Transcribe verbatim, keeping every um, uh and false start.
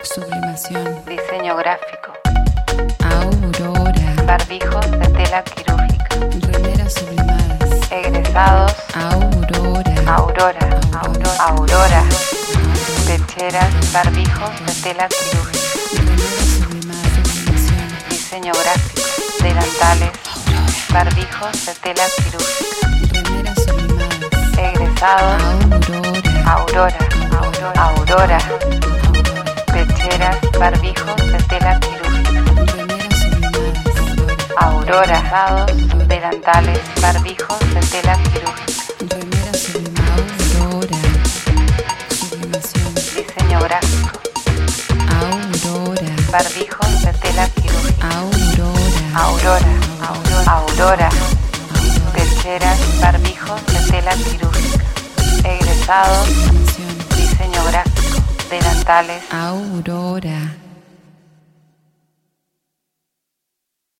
Sublimación. Diseño gráfico. Aurora. Barbijos de tela quirúrgica. Remeras sublimadas. Egresados. Aurora. Aurora. Aurora. Aurora. Pecheras. Barbijos de tela quirúrgica. Remeras sublimadas. Sublimación. Diseño gráfico. Delantales. Barbijos de tela quirúrgica. Remeras sublimadas. Egresados. Aurora. Aurora. Aurora. Aurora. Pecheras. Barbijos de tela quirúrgica. Remeras sublimadas. Aurora. Egresados. Delantales. Barbijos de tela quirúrgica. Remeras sublimadas. Aurora. Sublimación. Diseño gráfico. Aurora. Barbijos de tela quirúrgica. Aurora. Aurora. Aurora. Aurora. Pecheras. Barbijos de tela quirúrgica. Egresados. Sublimación. Diseño gráfico. Delantales. Aurora.